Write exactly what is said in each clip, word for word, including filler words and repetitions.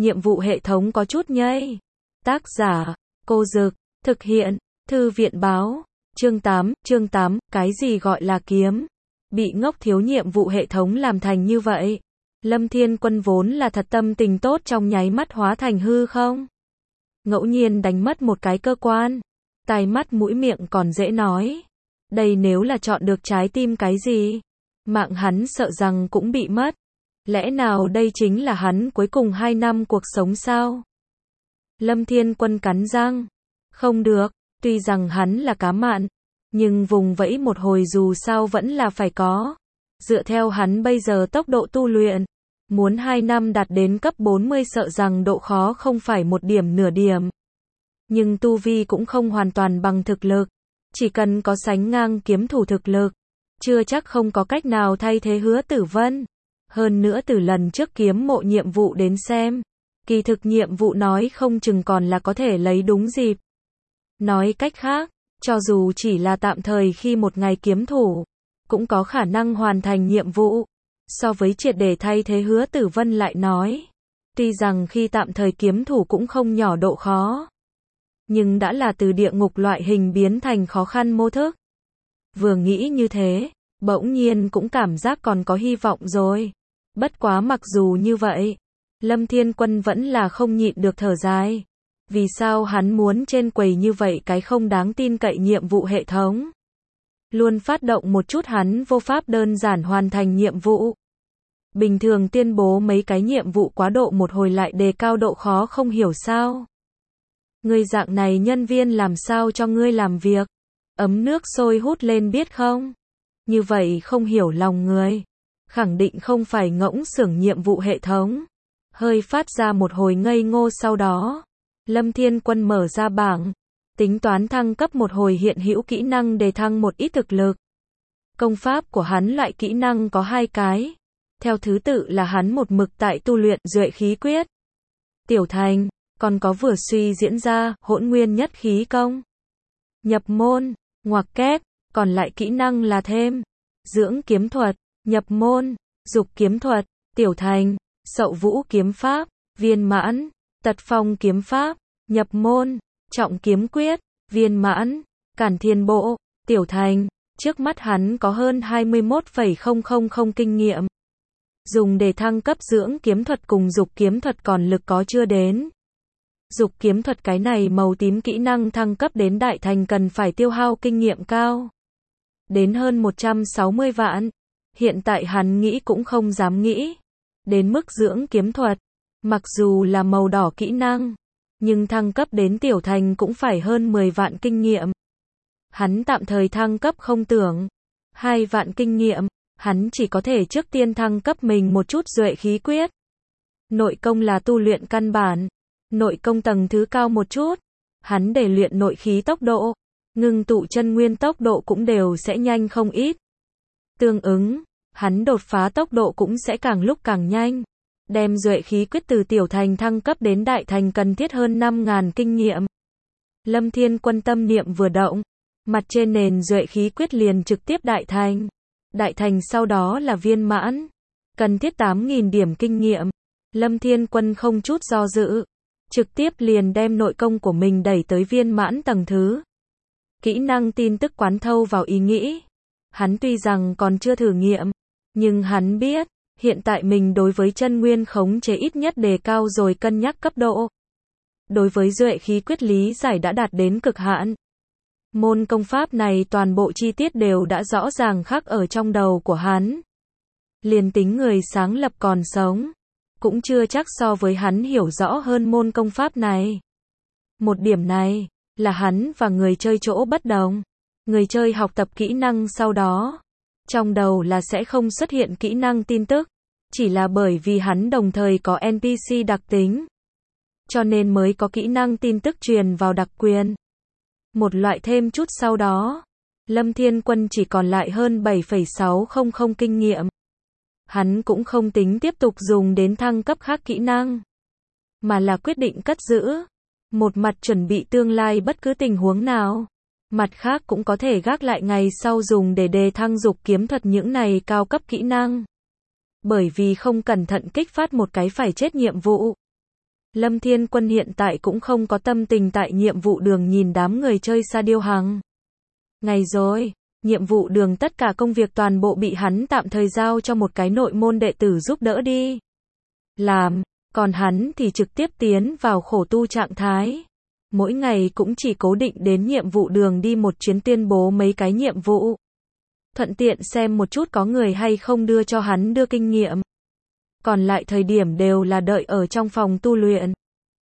nhiệm vụ hệ thống có chút nhây. Tác giả, Cô Dực, thực hiện, Thư viện báo, chương tám, chương tám, cái gì gọi là kiếm? Bị ngốc thiếu nhiệm vụ hệ thống làm thành như vậy. Lâm Thiên Quân vốn là thật tâm tình tốt trong nháy mắt hóa thành hư không. Ngẫu nhiên đánh mất một cái cơ quan. Tai mắt mũi miệng còn dễ nói. Đây nếu là chọn được trái tim cái gì? Mạng hắn sợ rằng cũng bị mất. Lẽ nào đây chính là hắn cuối cùng hai năm cuộc sống sao? Lâm Thiên Quân cắn răng. Không được, tuy rằng hắn là cá mặn, nhưng vùng vẫy một hồi dù sao vẫn là phải có. Dựa theo hắn bây giờ tốc độ tu luyện, muốn hai năm đạt đến cấp bốn mươi sợ rằng độ khó không phải một điểm nửa điểm. Nhưng tu vi cũng không hoàn toàn bằng thực lực, chỉ cần có sánh ngang kiếm thủ thực lực, chưa chắc không có cách nào thay thế Hứa Tử Vân. Hơn nữa từ lần trước kiếm mộ nhiệm vụ đến xem, kỳ thực nhiệm vụ nói không chừng còn là có thể lấy đúng dịp. Nói cách khác, cho dù chỉ là tạm thời khi một ngày kiếm thủ, cũng có khả năng hoàn thành nhiệm vụ. So với triệt để thay thế Hứa Tử Vân lại nói, tuy rằng khi tạm thời kiếm thủ cũng không nhỏ độ khó, nhưng đã là từ địa ngục loại hình biến thành khó khăn mô thức. Vừa nghĩ như thế, bỗng nhiên cũng cảm giác còn có hy vọng rồi. Bất quá mặc dù như vậy, Lâm Thiên Quân vẫn là không nhịn được thở dài. Vì sao hắn muốn trên quầy như vậy cái không đáng tin cậy nhiệm vụ hệ thống? Luôn phát động một chút hắn vô pháp đơn giản hoàn thành nhiệm vụ. Bình thường tuyên bố mấy cái nhiệm vụ quá độ một hồi lại đề cao độ khó không hiểu sao. Ngươi dạng này nhân viên làm sao cho ngươi làm việc? Ấm nước sôi hút lên biết không? Như vậy không hiểu lòng người. Khẳng định không phải ngỗng xưởng nhiệm vụ hệ thống. Hơi phát ra một hồi ngây ngô sau đó. Lâm Thiên Quân mở ra bảng. Tính toán thăng cấp một hồi hiện hữu kỹ năng để thăng một ít thực lực. Công pháp của hắn loại kỹ năng có hai cái. Theo thứ tự là hắn một mực tại tu luyện Duệ khí quyết. Tiểu thành, còn có vừa suy diễn ra Hỗn Nguyên Nhất Khí Công. Nhập môn, ngoặc kép, còn lại kỹ năng là thêm. Dưỡng kiếm thuật, nhập môn, dục kiếm thuật, tiểu thành, Sậu Vũ kiếm pháp, viên mãn, Tật Phong kiếm pháp, nhập môn, Trọng kiếm quyết, viên mãn, Cản Thiên bộ, tiểu thành. Trước mắt hắn có hơn hai mươi mốt phẩy không không không kinh nghiệm. Dùng để thăng cấp dưỡng kiếm thuật cùng dục kiếm thuật còn lực có chưa đến. Dục kiếm thuật cái này màu tím kỹ năng thăng cấp đến đại thành cần phải tiêu hao kinh nghiệm cao. Đến hơn một trăm sáu mươi vạn. Hiện tại hắn nghĩ cũng không dám nghĩ. Đến mức dưỡng kiếm thuật. Mặc dù là màu đỏ kỹ năng. Nhưng thăng cấp đến tiểu thành cũng phải hơn mười vạn kinh nghiệm. Hắn tạm thời thăng cấp không tưởng. hai vạn kinh nghiệm. Hắn chỉ có thể trước tiên thăng cấp mình một chút Duệ khí quyết. Nội công là tu luyện căn bản. Nội công tầng thứ cao một chút. Hắn để luyện nội khí tốc độ. Ngưng tụ chân nguyên tốc độ cũng đều sẽ nhanh không ít. Tương ứng, hắn đột phá tốc độ cũng sẽ càng lúc càng nhanh. Đem Duệ khí quyết từ tiểu thành thăng cấp đến đại thành cần thiết hơn năm nghìn kinh nghiệm. Lâm Thiên Quân tâm niệm vừa động. Mặt trên nền Duệ khí quyết liền trực tiếp đại thành. Đại thành sau đó là viên mãn. Cần thiết tám nghìn điểm kinh nghiệm. Lâm Thiên Quân không chút do dự. Trực tiếp liền đem nội công của mình đẩy tới viên mãn tầng thứ. Kỹ năng tin tức quán thâu vào ý nghĩ. Hắn tuy rằng còn chưa thử nghiệm. Nhưng hắn biết. Hiện tại mình đối với chân nguyên khống chế ít nhất đề cao rồi cân nhắc cấp độ. Đối với Duệ khí quyết lý giải đã đạt đến cực hạn. Môn công pháp này toàn bộ chi tiết đều đã rõ ràng khắc ở trong đầu của hắn. Liền tính người sáng lập còn sống, cũng chưa chắc so với hắn hiểu rõ hơn môn công pháp này. Một điểm này, là hắn và người chơi chỗ bất đồng. Người chơi học tập kỹ năng sau đó, trong đầu là sẽ không xuất hiện kỹ năng tin tức, chỉ là bởi vì hắn đồng thời có en pê xê đặc tính. Cho nên mới có kỹ năng tin tức truyền vào đặc quyền. Một loại thêm chút sau đó, Lâm Thiên Quân chỉ còn lại hơn bảy phẩy sáu không không kinh nghiệm. Hắn cũng không tính tiếp tục dùng đến thăng cấp khác kỹ năng, mà là quyết định cất giữ. Một mặt chuẩn bị tương lai bất cứ tình huống nào, mặt khác cũng có thể gác lại ngày sau dùng để đề thăng dục kiếm thuật những này cao cấp kỹ năng. Bởi vì không cẩn thận kích phát một cái phải chết nhiệm vụ. Lâm Thiên Quân hiện tại cũng không có tâm tình tại nhiệm vụ đường nhìn đám người chơi Sa Điêu Hằng. Ngày rồi, nhiệm vụ đường tất cả công việc toàn bộ bị hắn tạm thời giao cho một cái nội môn đệ tử giúp đỡ đi làm, còn hắn thì trực tiếp tiến vào khổ tu trạng thái. Mỗi ngày cũng chỉ cố định đến nhiệm vụ đường đi một chuyến tuyên bố mấy cái nhiệm vụ. Thuận tiện xem một chút có người hay không đưa cho hắn đưa kinh nghiệm. Còn lại thời điểm đều là đợi ở trong phòng tu luyện.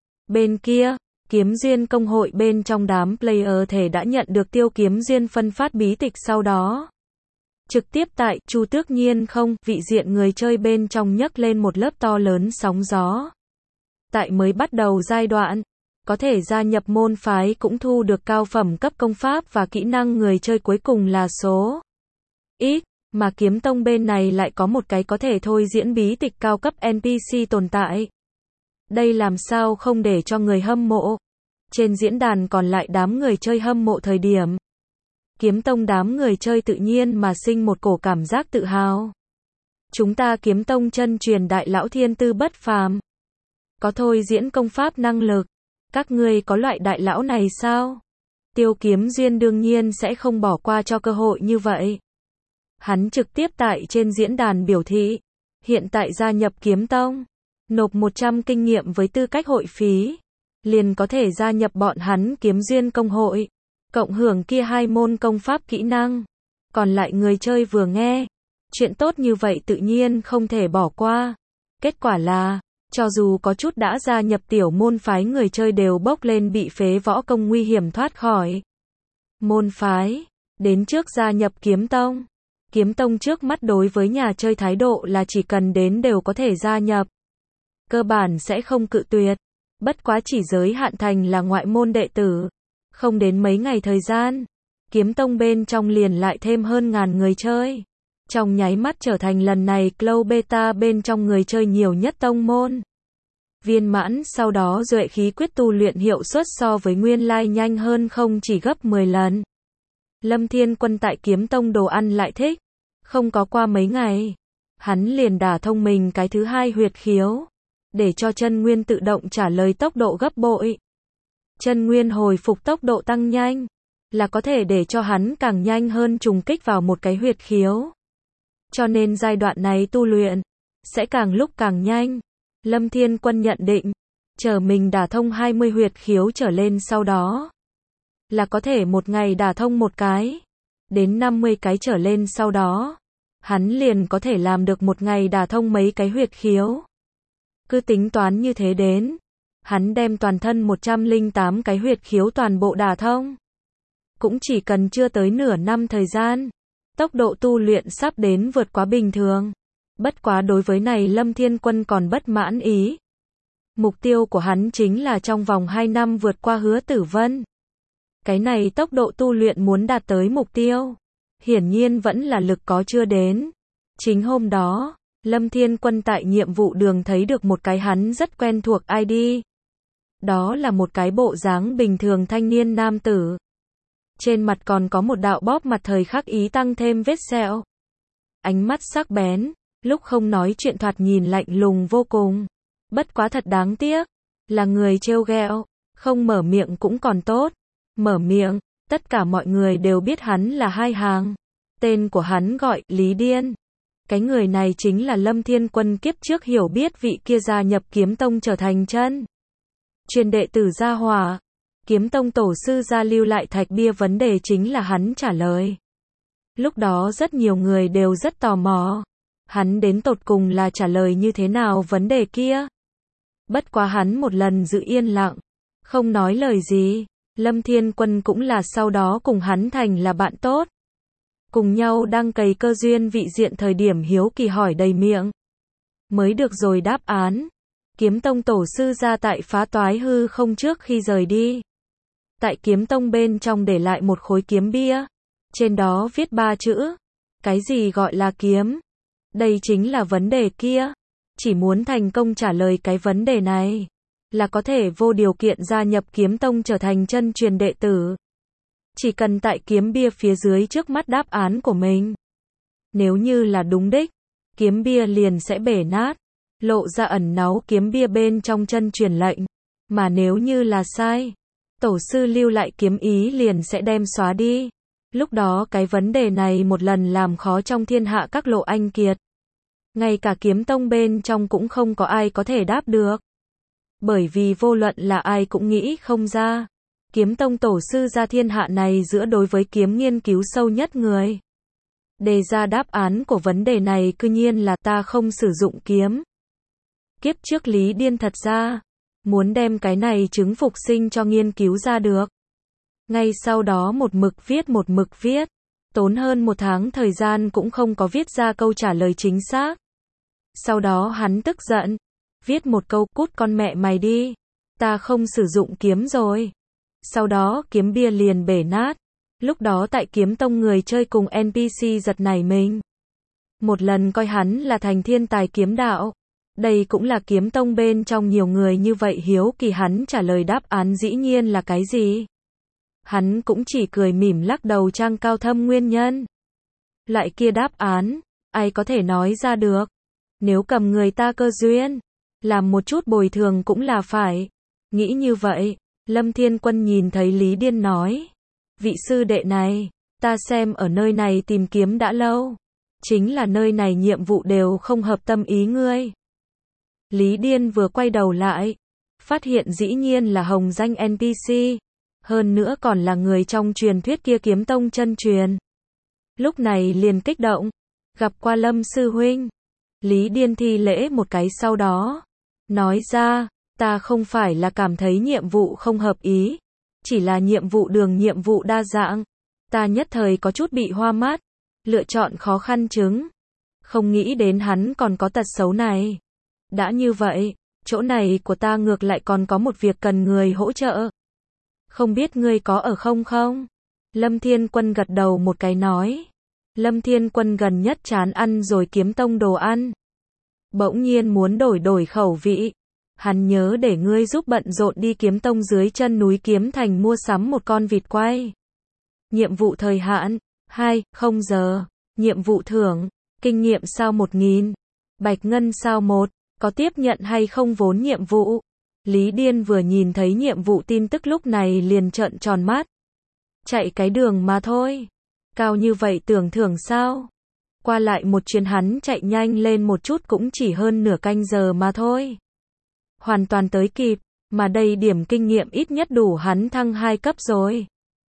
Bên kia, kiếm duyên công hội bên trong đám player thể đã nhận được tiêu kiếm duyên phân phát bí tịch sau đó. Trực tiếp tại Chu Tước Nhiên không, vị diện người chơi bên trong nhấc lên một lớp to lớn sóng gió. Tại mới bắt đầu giai đoạn, có thể gia nhập môn phái cũng thu được cao phẩm cấp công pháp và kỹ năng người chơi cuối cùng là số ít, mà kiếm tông bên này lại có một cái có thể thôi diễn bí tịch cao cấp en pê xê tồn tại. Đây làm sao không để cho người hâm mộ. Trên diễn đàn còn lại đám người chơi hâm mộ thời điểm. Kiếm tông đám người chơi tự nhiên mà sinh một cổ cảm giác tự hào. Chúng ta kiếm tông chân truyền đại lão thiên tư bất phàm. Có thôi diễn công pháp năng lực. Các ngươi có loại đại lão này sao? Tiêu kiếm duyên đương nhiên sẽ không bỏ qua cho cơ hội như vậy. Hắn trực tiếp tại trên diễn đàn biểu thị. Hiện tại gia nhập kiếm tông. Nộp một trăm kinh nghiệm với tư cách hội phí. Liền có thể gia nhập bọn hắn kiếm duyên công hội. Cộng hưởng kia hai môn công pháp kỹ năng. Còn lại người chơi vừa nghe. Chuyện tốt như vậy tự nhiên không thể bỏ qua. Kết quả là, cho dù có chút đã gia nhập tiểu môn phái người chơi đều bốc lên bị phế võ công nguy hiểm thoát khỏi. Môn phái. Đến trước gia nhập kiếm tông. Kiếm tông trước mắt đối với nhà chơi thái độ là chỉ cần đến đều có thể gia nhập. Cơ bản sẽ không cự tuyệt. Bất quá chỉ giới hạn thành là ngoại môn đệ tử. Không đến mấy ngày thời gian, kiếm tông bên trong liền lại thêm hơn ngàn người chơi. Trong nháy mắt trở thành lần này Cloud Beta bên trong người chơi nhiều nhất tông môn. Viên mãn sau đó duệ khí quyết tu luyện hiệu suất so với nguyên lai nhanh hơn không chỉ gấp mười lần. Lâm Thiên Quân tại kiếm tông đồ ăn lại thích. Không có qua mấy ngày, hắn liền đả thông mình cái thứ hai huyệt khiếu. Để cho chân nguyên tự động trả lời tốc độ gấp bội. Chân nguyên hồi phục tốc độ tăng nhanh, là có thể để cho hắn càng nhanh hơn trùng kích vào một cái huyệt khiếu. Cho nên giai đoạn này tu luyện, sẽ càng lúc càng nhanh. Lâm Thiên Quân nhận định, chờ mình đả thông hai mươi huyệt khiếu trở lên sau đó. Là có thể một ngày đả thông một cái. Đến năm mươi cái trở lên sau đó. Hắn liền có thể làm được một ngày đả thông mấy cái huyệt khiếu. Cứ tính toán như thế đến. Hắn đem toàn thân một trăm lẻ tám cái huyệt khiếu toàn bộ đả thông. Cũng chỉ cần chưa tới nửa năm thời gian. Tốc độ tu luyện sắp đến vượt quá bình thường. Bất quá đối với này Lâm Thiên Quân còn bất mãn ý. Mục tiêu của hắn chính là trong vòng hai năm vượt qua Hứa Tử Vân. Cái này tốc độ tu luyện muốn đạt tới mục tiêu. Hiển nhiên vẫn là lực có chưa đến. Chính hôm đó, Lâm Thiên Quân tại nhiệm vụ đường thấy được một cái hắn rất quen thuộc i đê. Đó là một cái bộ dáng bình thường thanh niên nam tử. Trên mặt còn có một đạo bóp mặt thời khắc ý tăng thêm vết sẹo. Ánh mắt sắc bén, lúc không nói chuyện thoạt nhìn lạnh lùng vô cùng. Bất quá thật đáng tiếc, là người trêu ghẹo, không mở miệng cũng còn tốt. Mở miệng, tất cả mọi người đều biết hắn là hai hàng. Tên của hắn gọi Lý Điên. Cái người này chính là Lâm Thiên Quân kiếp trước hiểu biết vị kia gia nhập kiếm tông trở thành chân truyền đệ tử Gia Hỏa. Kiếm tông tổ sư gia lưu lại thạch bia vấn đề chính là hắn trả lời. Lúc đó rất nhiều người đều rất tò mò. Hắn đến tột cùng là trả lời như thế nào vấn đề kia. Bất quá hắn một lần giữ yên lặng, không nói lời gì. Lâm Thiên Quân cũng là sau đó cùng hắn thành là bạn tốt. Cùng nhau đang cày cơ duyên vị diện thời điểm hiếu kỳ hỏi đầy miệng. Mới được rồi đáp án. Kiếm tông tổ sư ra tại phá toái hư không trước khi rời đi. Tại kiếm tông bên trong để lại một khối kiếm bia. Trên đó viết ba chữ. Cái gì gọi là kiếm? Đây chính là vấn đề kia. Chỉ muốn thành công trả lời cái vấn đề này. Là có thể vô điều kiện gia nhập kiếm tông trở thành chân truyền đệ tử. Chỉ cần tại kiếm bia phía dưới trước mắt đáp án của mình. Nếu như là đúng đích, kiếm bia liền sẽ bể nát. lộ ra ẩn náu kiếm bia bên trong chân truyền lệnh. Mà nếu như là sai, tổ sư lưu lại kiếm ý liền sẽ đem xóa đi. Lúc đó cái vấn đề này một lần làm khó trong thiên hạ các lộ anh kiệt. Ngay cả kiếm tông bên trong cũng không có ai có thể đáp được. Bởi vì vô luận là ai cũng nghĩ không ra. Kiếm tông tổ sư ra thiên hạ này giữa đối với kiếm nghiên cứu sâu nhất người. Đề ra đáp án của vấn đề này cư nhiên là ta không sử dụng kiếm. Kiếp trước Lý Điên thật ra muốn đem cái này chứng phục sinh cho nghiên cứu ra được. Ngay sau đó một mực viết một mực viết. Tốn hơn một tháng thời gian cũng không có viết ra câu trả lời chính xác. Sau đó hắn tức giận. Viết một câu cút con mẹ mày đi. Ta không sử dụng kiếm rồi. Sau đó kiếm bia liền bể nát. Lúc đó tại kiếm tông người chơi cùng en pê xê giật nảy mình. Một lần coi hắn là thành thiên tài kiếm đạo. Đây cũng là kiếm tông bên trong nhiều người như vậy hiếu kỳ hắn trả lời đáp án dĩ nhiên là cái gì. Hắn cũng chỉ cười mỉm lắc đầu trang cao thâm nguyên nhân. Lại kia đáp án, ai có thể nói ra được. Nếu cầm người ta cơ duyên, làm một chút bồi thường cũng là phải. Nghĩ như vậy, Lâm Thiên Quân nhìn thấy Lý Điên nói. Vị sư đệ này, ta xem ở nơi này tìm kiếm đã lâu. Chính là nơi này nhiệm vụ đều không hợp tâm ý ngươi. Lý Điên vừa quay đầu lại, phát hiện dĩ nhiên là hồng danh en pê xê. Hơn nữa còn là người trong truyền thuyết kia kiếm tông chân truyền. Lúc này liền kích động, gặp qua Lâm sư huynh. Lý Điên thi lễ một cái sau đó, nói ra, ta không phải là cảm thấy nhiệm vụ không hợp ý, chỉ là nhiệm vụ đường nhiệm vụ đa dạng. Ta nhất thời có chút bị hoa mắt, lựa chọn khó khăn chứng. Không nghĩ đến hắn còn có tật xấu này. Đã như vậy, chỗ này của ta ngược lại còn có một việc cần người hỗ trợ. Không biết ngươi có ở không không? Lâm Thiên Quân gật đầu một cái nói. Lâm Thiên Quân gần nhất chán ăn rồi kiếm tông đồ ăn. Bỗng nhiên muốn đổi đổi khẩu vị. Hắn nhớ để ngươi giúp bận rộn đi kiếm tông dưới chân núi Kiếm Thành mua sắm một con vịt quay. Nhiệm vụ thời hạn, hai, không giờ. Nhiệm vụ thưởng, kinh nghiệm sao một nghìn. Bạch ngân sao một, có tiếp nhận hay không vốn nhiệm vụ. Lý Điên vừa nhìn thấy nhiệm vụ tin tức lúc này liền trợn tròn mắt. Chạy cái đường mà thôi. Cao như vậy tưởng thưởng sao? Qua lại một chuyến hắn chạy nhanh lên một chút cũng chỉ hơn nửa canh giờ mà thôi. Hoàn toàn tới kịp, mà đây điểm kinh nghiệm ít nhất đủ hắn thăng hai cấp rồi.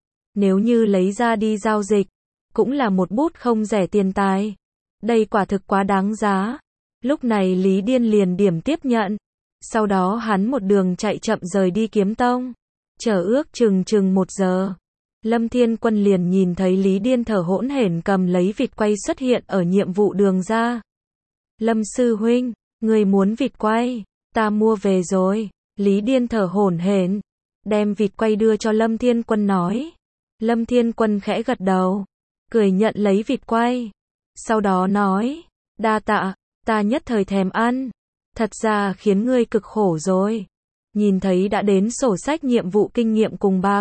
Nếu như lấy ra đi giao dịch, cũng là một bút không rẻ tiền tài. Đây quả thực quá đáng giá. Lúc này Lý Điên liền điểm tiếp nhận. Sau đó hắn một đường chạy chậm rời đi kiếm tông. Chờ ước chừng chừng một giờ. Lâm Thiên Quân liền nhìn thấy Lý Điên thở hỗn hển cầm lấy vịt quay xuất hiện ở nhiệm vụ đường ra. Lâm sư huynh, người muốn vịt quay, ta mua về rồi. Lý Điên thở hổn hển, đem vịt quay đưa cho Lâm Thiên Quân nói. Lâm Thiên Quân khẽ gật đầu, cười nhận lấy vịt quay. Sau đó nói, đa tạ, ta nhất thời thèm ăn. Thật ra khiến ngươi cực khổ rồi. Nhìn thấy đã đến sổ sách nhiệm vụ kinh nghiệm cùng bạc.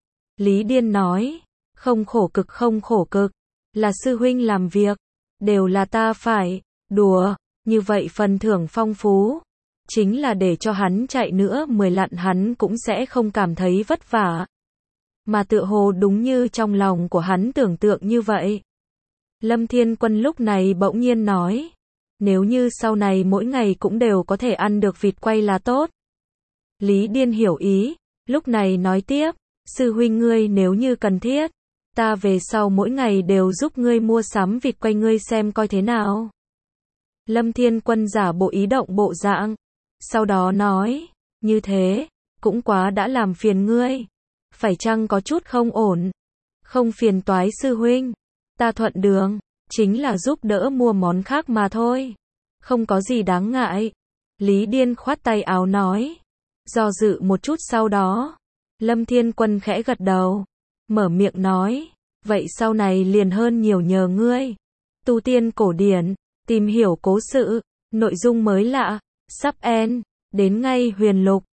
Lý Điên nói, không khổ cực không khổ cực, là sư huynh làm việc, đều là ta phải, đùa, như vậy phần thưởng phong phú, chính là để cho hắn chạy nữa mười lặn hắn cũng sẽ không cảm thấy vất vả. Mà tựa hồ đúng như trong lòng của hắn tưởng tượng như vậy. Lâm Thiên Quân lúc này bỗng nhiên nói, nếu như sau này mỗi ngày cũng đều có thể ăn được vịt quay là tốt. Lý Điên hiểu ý, lúc này nói tiếp, sư huynh ngươi nếu như cần thiết, ta về sau mỗi ngày đều giúp ngươi mua sắm vịt quay ngươi xem coi thế nào. Lâm Thiên Quân giả bộ ý động bộ dạng, sau đó nói, như thế, cũng quá đã làm phiền ngươi, phải chăng có chút không ổn, không phiền toái sư huynh, ta thuận đường, chính là giúp đỡ mua món khác mà thôi, không có gì đáng ngại. Lý Điên khoát tay áo nói, do dự một chút sau đó, Lâm Thiên Quân khẽ gật đầu, mở miệng nói, vậy sau này liền hơn nhiều nhờ ngươi, tu tiên cổ điển, tìm hiểu cố sự, nội dung mới lạ, sắp end, đến ngay huyền lục.